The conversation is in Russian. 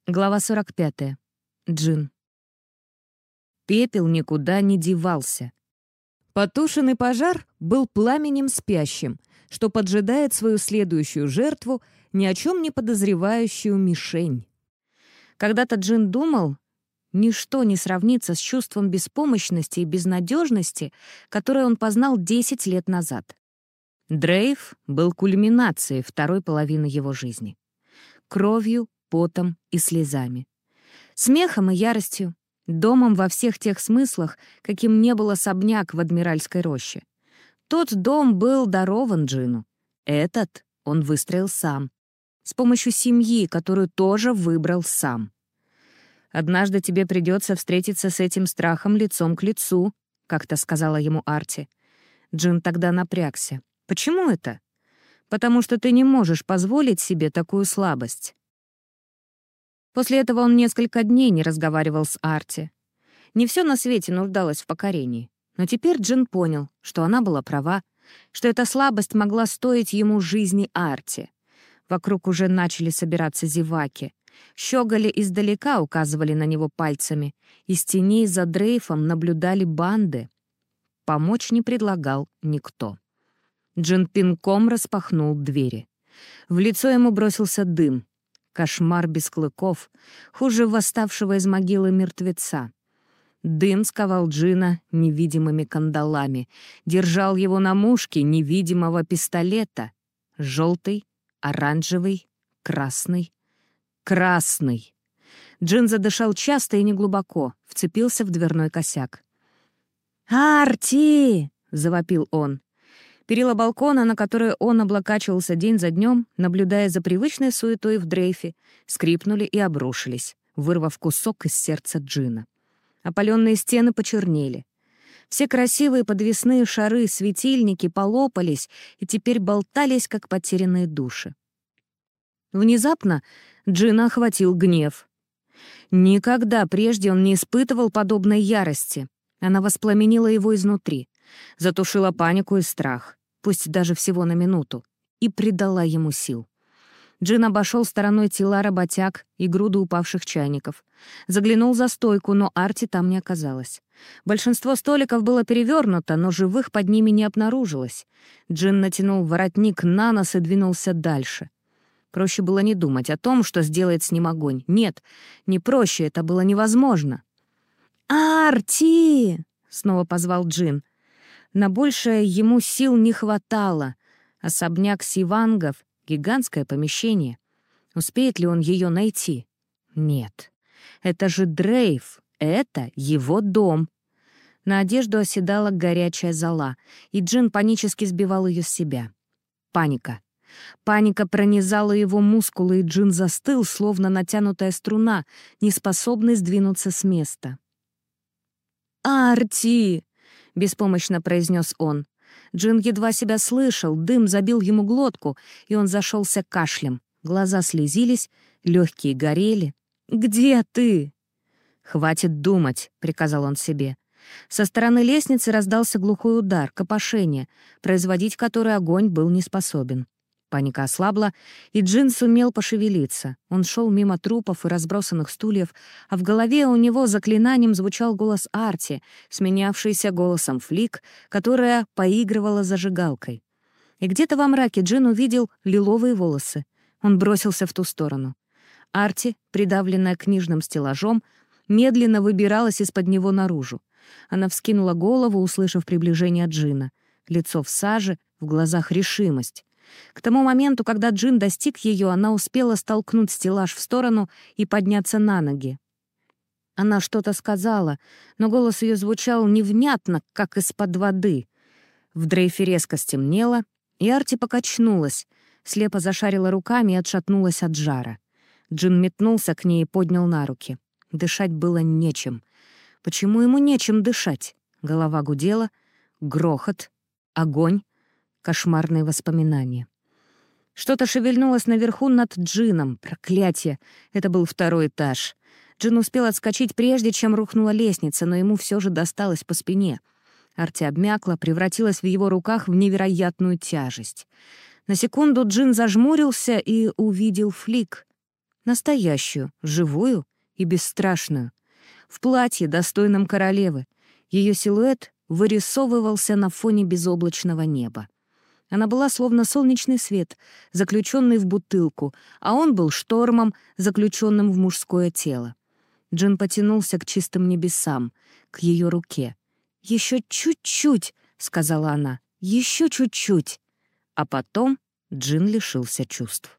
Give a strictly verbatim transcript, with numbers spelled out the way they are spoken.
Глава сорок пятая. Джин. Пепел никуда не девался. Потушенный пожар был пламенем спящим, что поджидает свою следующую жертву, ни о чем не подозревающую мишень. Когда-то Джин думал, ничто не сравнится с чувством беспомощности и безнадежности, которое он познал десять лет назад. Дрейв был кульминацией второй половины его жизни. Кровью, потом и слезами. Смехом и яростью, домом во всех тех смыслах, каким не был особняк в Адмиральской роще. Тот дом был дарован Джину. Этот он выстроил сам, с помощью семьи, которую тоже выбрал сам. «Однажды тебе придется встретиться с этим страхом лицом к лицу», — как-то сказала ему Арти. Джин тогда напрягся. «Почему это?» «Потому что ты не можешь позволить себе такую слабость». После этого он несколько дней не разговаривал с Арти. Не все на свете нуждалось в покорении. Но теперь Джин понял, что она была права, что эта слабость могла стоить ему жизни Арти. Вокруг уже начали собираться зеваки. Щеголи издалека указывали на него пальцами. Из теней за дрейфом наблюдали банды. Помочь не предлагал никто. Джин пинком распахнул двери. В лицо ему бросился дым. Кошмар без клыков, хуже восставшего из могилы мертвеца. Дым сковал Джина невидимыми кандалами, держал его на мушке невидимого пистолета. Желтый, оранжевый, красный. Красный! Джин задышал часто и неглубоко, вцепился в дверной косяк. «Арти!» — завопил он. Перила балкона, на которые он облокачивался день за днем, наблюдая за привычной суетой в дрейфе, скрипнули и обрушились, вырвав кусок из сердца Джина. Опаленные стены почернели. Все красивые подвесные шары, светильники полопались и теперь болтались, как потерянные души. Внезапно Джина охватил гнев. Никогда прежде он не испытывал подобной ярости. Она воспламенила его изнутри, затушила панику и страх, пусть даже всего на минуту, и придала ему сил. Джин обошел стороной тела работяг и груду упавших чайников. Заглянул за стойку, но Арти там не оказалось. Большинство столиков было перевернуто, но живых под ними не обнаружилось. Джин натянул воротник на нос и двинулся дальше. Проще было не думать о том, что сделает с ним огонь. Нет, не проще, это было невозможно. «Арти!» — снова позвал Джин. На большее ему сил не хватало. Особняк Сивангов — гигантское помещение. Успеет ли он ее найти? Нет. Это же Дрейв, это его дом. На одежду оседала горячая зола, и Джин панически сбивал ее с себя. Паника. Паника пронизала его мускулы, и Джин застыл, словно натянутая струна, неспособный сдвинуться с места. «Арти!» — беспомощно произнес он. Джин едва себя слышал, дым забил ему глотку, и он зашелся кашлем. Глаза слезились, легкие горели. «Где ты?» «Хватит думать», — приказал он себе. Со стороны лестницы раздался глухой удар, копошение, производить который огонь был не способен. Паника ослабла, и Джин сумел пошевелиться. Он шел мимо трупов и разбросанных стульев, а в голове у него заклинанием звучал голос Арти, сменявшийся голосом Флик, которая поигрывала зажигалкой. И где-то во мраке Джин увидел лиловые волосы. Он бросился в ту сторону. Арти, придавленная книжным стеллажом, медленно выбиралась из-под него наружу. Она вскинула голову, услышав приближение Джина. Лицо в саже, в глазах решимость. К тому моменту, когда Джин достиг ее, она успела столкнуть стеллаж в сторону и подняться на ноги. Она что-то сказала, но голос ее звучал невнятно, как из-под воды. В дрейфе резко стемнело, и Арти покачнулась, слепо зашарила руками и отшатнулась от жара. Джин метнулся к ней и поднял на руки. Дышать было нечем. Почему ему нечем дышать? Голова гудела, грохот, огонь. Кошмарные воспоминания. Что-то шевельнулось наверху над Джином. Проклятие! Это был второй этаж. Джин успел отскочить, прежде чем рухнула лестница, но ему все же досталось по спине. Арти обмякла, превратилась в его руках в невероятную тяжесть. На секунду Джин зажмурился и увидел Флик. Настоящую, живую и бесстрашную. В платье, достойном королевы. Ее силуэт вырисовывался на фоне безоблачного неба. Она была словно солнечный свет, заключенный в бутылку, а он был штормом, заключенным в мужское тело. Джин потянулся к чистым небесам, к ее руке. «Еще чуть-чуть», — сказала она, — «еще чуть-чуть». А потом Джин лишился чувств.